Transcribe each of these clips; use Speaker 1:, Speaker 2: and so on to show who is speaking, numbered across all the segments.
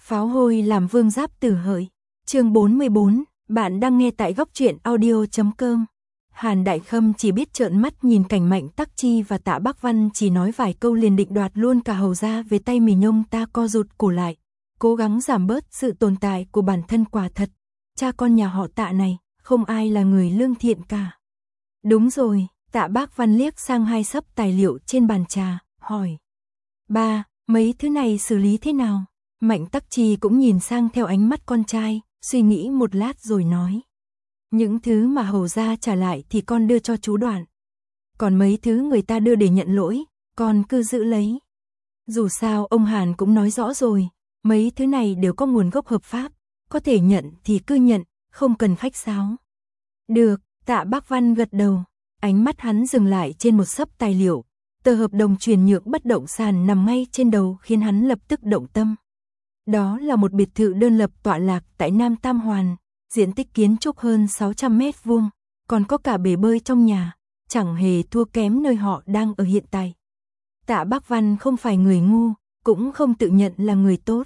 Speaker 1: Pháo hôi làm vương giáp tử hợi. Chương 44, bạn đang nghe tại góc truyện audio.com. Hàn Đại Khâm chỉ biết trợn mắt nhìn cảnh Mạnh Tắc Chi và Tạ Bác Văn chỉ nói vài câu liền định đoạt luôn cả hầu ra về tay mình. Ông ta co rụt cổ lại, cố gắng giảm bớt sự tồn tại của bản thân. Quả thật, cha con nhà họ Tạ này, không ai là người lương thiện cả. Đúng rồi, Tạ Bác Văn liếc sang hai xấp tài liệu trên bàn trà, hỏi. Ba, mấy thứ này xử lý thế nào? Mạnh Tắc Chi cũng nhìn sang theo ánh mắt con trai, suy nghĩ một lát rồi nói. Những thứ mà hầu gia trả lại thì con đưa cho chú Đoạn. Còn mấy thứ người ta đưa để nhận lỗi, con cứ giữ lấy. Dù sao ông Hàn cũng nói rõ rồi, mấy thứ này đều có nguồn gốc hợp pháp, có thể nhận thì cứ nhận, không cần khách sáo. Được, Tạ Bác Văn gật đầu, ánh mắt hắn dừng lại trên một xấp tài liệu. Tờ hợp đồng chuyển nhượng bất động sản nằm ngay trên đầu khiến hắn lập tức động tâm. Đó là một biệt thự đơn lập tọa lạc tại Nam Tam Hoàn, diện tích kiến trúc hơn 600 mét vuông, còn có cả bể bơi trong nhà, chẳng hề thua kém nơi họ đang ở hiện tại. Tạ Bác Văn không phải người ngu, cũng không tự nhận là người tốt.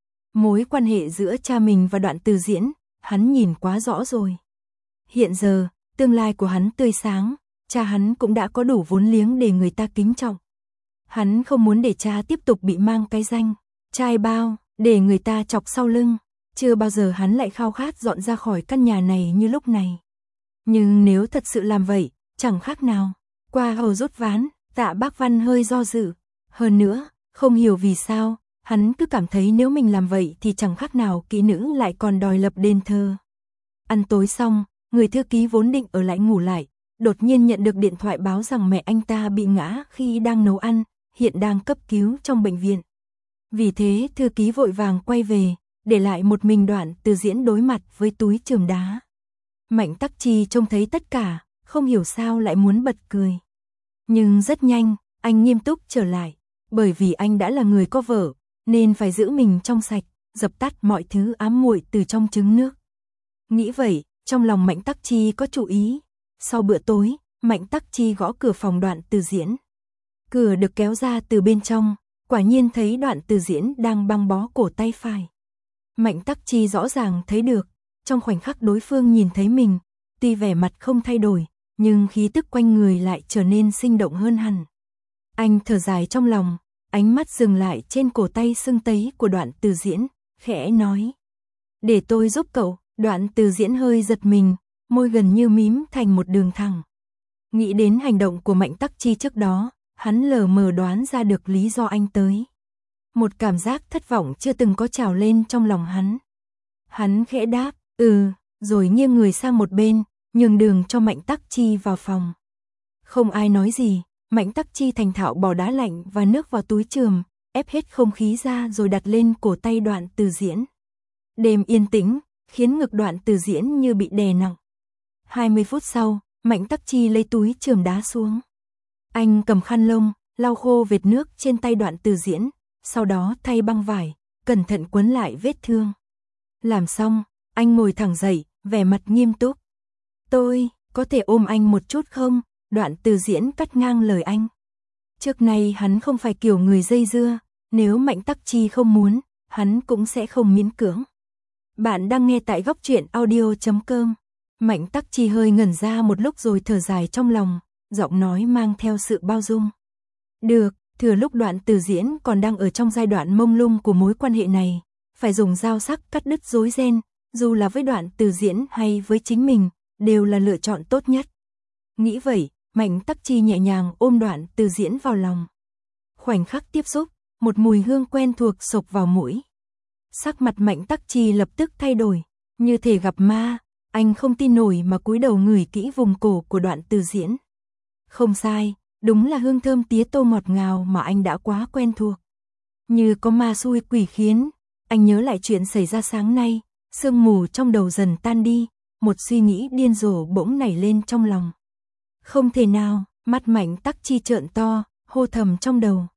Speaker 1: Mối quan hệ giữa cha mình và Đoạn Từ Diễn, hắn nhìn quá rõ rồi. Hiện giờ, tương lai của hắn tươi sáng, cha hắn cũng đã có đủ vốn liếng để người ta kính trọng. Hắn không muốn để cha tiếp tục bị mang cái danh trai bao, để người ta chọc sau lưng. Chưa bao giờ hắn lại khao khát dọn ra khỏi căn nhà này như lúc này. Nhưng nếu thật sự làm vậy, chẳng khác nào qua hầu rút ván. Tạ Bác Văn hơi do dự. Hơn nữa, không hiểu vì sao, hắn cứ cảm thấy nếu mình làm vậy thì chẳng khác nào kỹ nữ lại còn đòi lập đền thờ. Ăn tối xong, người thư ký vốn định ở lại ngủ lại, đột nhiên nhận được điện thoại báo rằng mẹ anh ta bị ngã khi đang nấu ăn, hiện đang cấp cứu trong bệnh viện. Vì thế thư ký vội vàng quay về, để lại một mình Đoạn Từ Diễn đối mặt với túi chườm đá. Mạnh Tắc Chi trông thấy tất cả, không hiểu sao lại muốn bật cười. Nhưng rất nhanh, anh nghiêm túc trở lại, bởi vì anh đã là người có vợ, nên phải giữ mình trong sạch, dập tắt mọi thứ ám muội từ trong trứng nước. Nghĩ vậy, trong lòng Mạnh Tắc Chi có chủ ý. Sau bữa tối, Mạnh Tắc Chi gõ cửa phòng Đoạn Từ Diễn. Cửa được kéo ra từ bên trong, quả nhiên thấy Đoạn Từ Diễn đang băng bó cổ tay phải. Mạnh Tắc Chi rõ ràng thấy được, trong khoảnh khắc đối phương nhìn thấy mình, tuy vẻ mặt không thay đổi, nhưng khí tức quanh người lại trở nên sinh động hơn hẳn. Anh thở dài trong lòng, ánh mắt dừng lại trên cổ tay sưng tấy của Đoạn Từ Diễn, khẽ nói. Để tôi giúp cậu. Đoạn Từ Diễn hơi giật mình, môi gần như mím thành một đường thẳng. Nghĩ đến hành động của Mạnh Tắc Chi trước đó, hắn lờ mờ đoán ra được lý do anh tới. Một cảm giác thất vọng chưa từng có trào lên trong lòng hắn. Hắn khẽ đáp, rồi nghiêng người sang một bên, nhường đường cho Mạnh Tắc Chi vào phòng. Không ai nói gì, Mạnh Tắc Chi thành thạo bỏ đá lạnh và nước vào túi chườm, ép hết không khí ra rồi đặt lên cổ tay Đoạn Từ Diễn. Đêm yên tĩnh, khiến ngực Đoạn Từ Diễn như bị đè nặng. 20 phút sau, Mạnh Tắc Chi lấy túi chườm đá xuống. Anh cầm khăn lông, lau khô vệt nước trên tay Đoạn Từ Diễn, sau đó thay băng vải, cẩn thận quấn lại vết thương. Làm xong, anh ngồi thẳng dậy, vẻ mặt nghiêm túc. Tôi, có thể ôm anh một chút không? Đoạn Từ Diễn cắt ngang lời anh. Trước nay hắn không phải kiểu người dây dưa, nếu Mạnh Tắc Chi không muốn, hắn cũng sẽ không miễn cưỡng. Bạn đang nghe tại góc truyện audio.com. Mạnh Tắc Chi hơi ngẩn ra một lúc rồi thở dài trong lòng, giọng nói mang theo sự bao dung. Được, thừa lúc Đoạn Từ Diễn còn đang ở trong giai đoạn mông lung của mối quan hệ này, phải dùng dao sắc cắt đứt rối ren, dù là với Đoạn Từ Diễn hay với chính mình, đều là lựa chọn tốt nhất. Nghĩ vậy, Mạnh Tắc Chi nhẹ nhàng ôm Đoạn Từ Diễn vào lòng. Khoảnh khắc tiếp xúc, một mùi hương quen thuộc xộc vào mũi. Sắc mặt Mạnh Tắc Chi lập tức thay đổi, như thể gặp ma, anh không tin nổi mà cúi đầu ngửi kỹ vùng cổ của Đoạn Từ Diễn. Không sai, đúng là hương thơm tía tô ngọt ngào mà anh đã quá quen thuộc. Như có ma xui quỷ khiến, anh nhớ lại chuyện xảy ra sáng nay, sương mù trong đầu dần tan đi, một suy nghĩ điên rồ bỗng nảy lên trong lòng. Không thể nào, mắt Mạnh Tắc Chi trợn to, hô thầm trong đầu.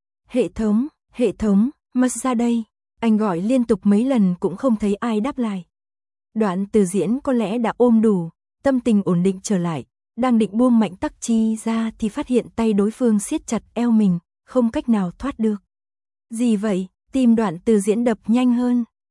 Speaker 1: Hệ thống, mất ra đây. Anh gọi liên tục mấy lần cũng không thấy ai đáp lại. Đoạn Từ Diễn có lẽ đã ôm đủ, tâm tình ổn định trở lại, đang định buông Mạnh Tắc Chi ra thì phát hiện tay đối phương siết chặt eo mình, không cách nào thoát được. Gì vậy? Tim Đoạn Từ Diễn đập nhanh hơn.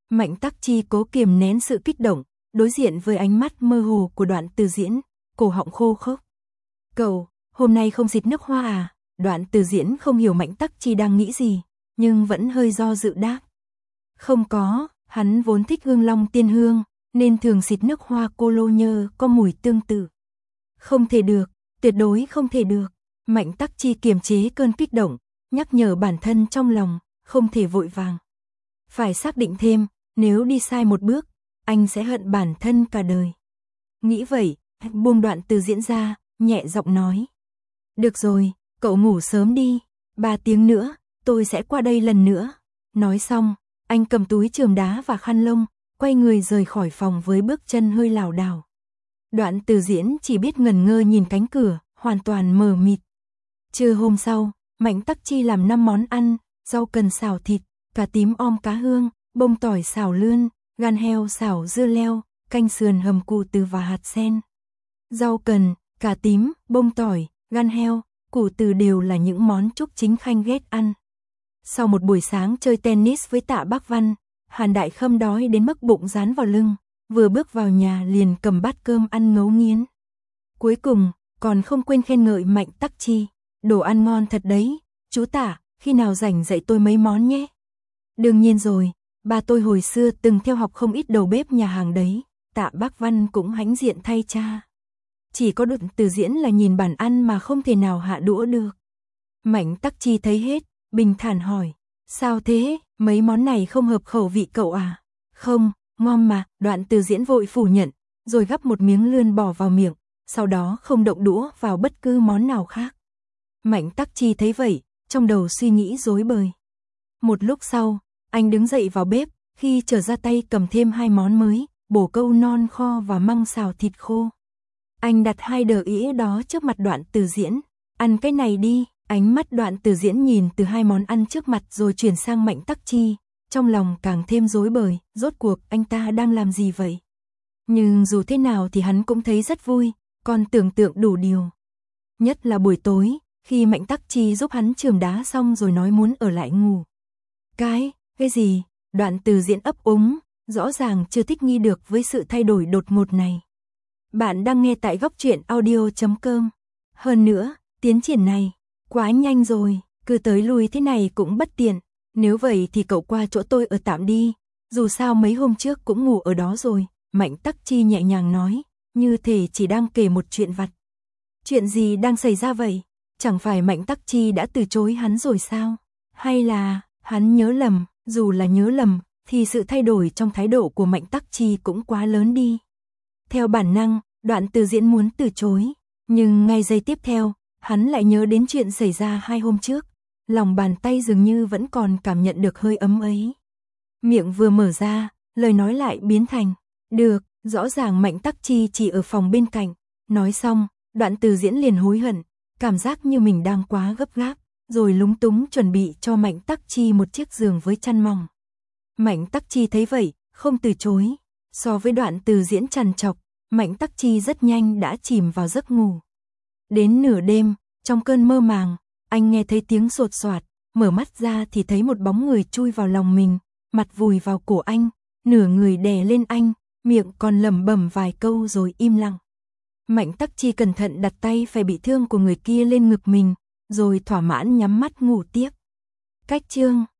Speaker 1: Mạnh Tắc Chi cố kiềm nén sự kích động, đối diện với ánh mắt mơ hồ của Đoạn Từ Diễn, cổ họng khô khốc. Cậu, hôm nay không xịt nước hoa à? Đoạn Từ Diễn không hiểu Mạnh Tắc Chi đang nghĩ gì, nhưng vẫn hơi do dự đáp. Không có, hắn vốn thích hương long tiên hương, nên thường xịt nước hoa cô lô nhơ có mùi tương tự. Không thể được, tuyệt đối không thể được. Mạnh Tắc Chi kiềm chế cơn kích động, nhắc nhở bản thân trong lòng, không thể vội vàng. Phải xác định thêm, nếu đi sai một bước, anh sẽ hận bản thân cả đời. Nghĩ vậy, buông Đoạn Từ Diễn ra, nhẹ giọng nói. Được rồi, cậu ngủ sớm đi, 3 tiếng nữa, tôi sẽ qua đây lần nữa. Nói xong, anh cầm túi chườm đá và khăn lông, quay người rời khỏi phòng với bước chân hơi lảo đảo. Đoạn Từ Diễn chỉ biết ngẩn ngơ nhìn cánh cửa, hoàn toàn mờ mịt. Trưa hôm sau, Mạnh Tắc Chi làm 5 món ăn, rau cần xào thịt, cà tím om cá hương, bông tỏi xào lươn, gan heo xào dưa leo, canh sườn hầm củ từ và hạt sen. Rau cần, cà tím, bông tỏi, gan heo, củ từ đều là những món Trúc Chính Khanh ghét ăn. Sau một buổi sáng chơi tennis với Tạ Bác Văn, Hàn Đại Khâm đói đến mức bụng dán vào lưng, vừa bước vào nhà liền cầm bát cơm ăn ngấu nghiến. Cuối cùng, còn không quên khen ngợi Mạnh Tắc Chi, đồ ăn ngon thật đấy, chú Tạ, khi nào rảnh dạy tôi mấy món nhé. Đương nhiên rồi, ba tôi hồi xưa từng theo học không ít đầu bếp nhà hàng đấy, Tạ Bác Văn cũng hãnh diện thay cha. Chỉ có Đoạn Từ Diễn là nhìn bản ăn mà không thể nào hạ đũa được. Mạnh Tắc Chi thấy hết, bình thản hỏi, sao thế, mấy món này không hợp khẩu vị cậu à? Không, ngon mà, Đoạn Từ Diễn vội phủ nhận, rồi gắp một miếng lươn bỏ vào miệng, sau đó không động đũa vào bất cứ món nào khác. Mạnh Tắc Chi thấy vậy, trong đầu suy nghĩ rối bời. Một lúc sau, anh đứng dậy vào bếp, khi trở ra tay cầm thêm 2 món mới, bổ câu non kho và măng xào thịt khô. Anh đặt 2 đờ ĩa đó trước mặt Đoạn Từ Diễn, ăn cái này đi. Ánh mắt Đoạn Từ Diễn nhìn từ 2 món ăn trước mặt rồi chuyển sang Mạnh Tắc Chi, trong lòng càng thêm rối bời, rốt cuộc anh ta đang làm gì vậy? Nhưng dù thế nào thì hắn cũng thấy rất vui, còn tưởng tượng đủ điều. Nhất là buổi tối, khi Mạnh Tắc Chi giúp hắn chườm đá xong rồi nói muốn ở lại ngủ. Cái gì? Đoạn Từ Diễn ấp úng, rõ ràng chưa thích nghi được với sự thay đổi đột ngột này. Bạn đang nghe tại Góc Truyện Audio.com. Hơn nữa, tiến triển này quá nhanh rồi, cứ tới lui thế này cũng bất tiện. Nếu vậy thì cậu qua chỗ tôi ở tạm đi, dù sao mấy hôm trước cũng ngủ ở đó rồi. Mạnh Tắc Chi nhẹ nhàng nói, như thể chỉ đang kể một chuyện vặt. Chuyện gì đang xảy ra vậy? Chẳng phải Mạnh Tắc Chi đã từ chối hắn rồi sao? Hay là hắn nhớ lầm? Dù là nhớ lầm thì sự thay đổi trong thái độ của Mạnh Tắc Chi cũng quá lớn đi. Theo bản năng, Đoạn Từ Diễn muốn từ chối, nhưng ngay giây tiếp theo, hắn lại nhớ đến chuyện xảy ra 2 hôm trước, lòng bàn tay dường như vẫn còn cảm nhận được hơi ấm ấy. Miệng vừa mở ra, lời nói lại biến thành, được, rõ ràng Mạnh Tắc Chi chỉ ở phòng bên cạnh. Nói xong, Đoạn Từ Diễn liền hối hận, cảm giác như mình đang quá gấp gáp, rồi lúng túng chuẩn bị cho Mạnh Tắc Chi một chiếc giường với chăn mỏng. Mạnh Tắc Chi thấy vậy, không từ chối. So với Đoạn Từ Diễn trằn trọc, Mạnh Tắc Chi rất nhanh đã chìm vào giấc ngủ. Đến nửa đêm, trong cơn mơ màng, anh nghe thấy tiếng sột soạt, mở mắt ra thì thấy một bóng người chui vào lòng mình, mặt vùi vào cổ anh, nửa người đè lên anh, miệng còn lẩm bẩm vài câu rồi im lặng. Mạnh Tắc Chi cẩn thận đặt tay phải bị thương của người kia lên ngực mình, rồi thỏa mãn nhắm mắt ngủ tiếp. Cách chương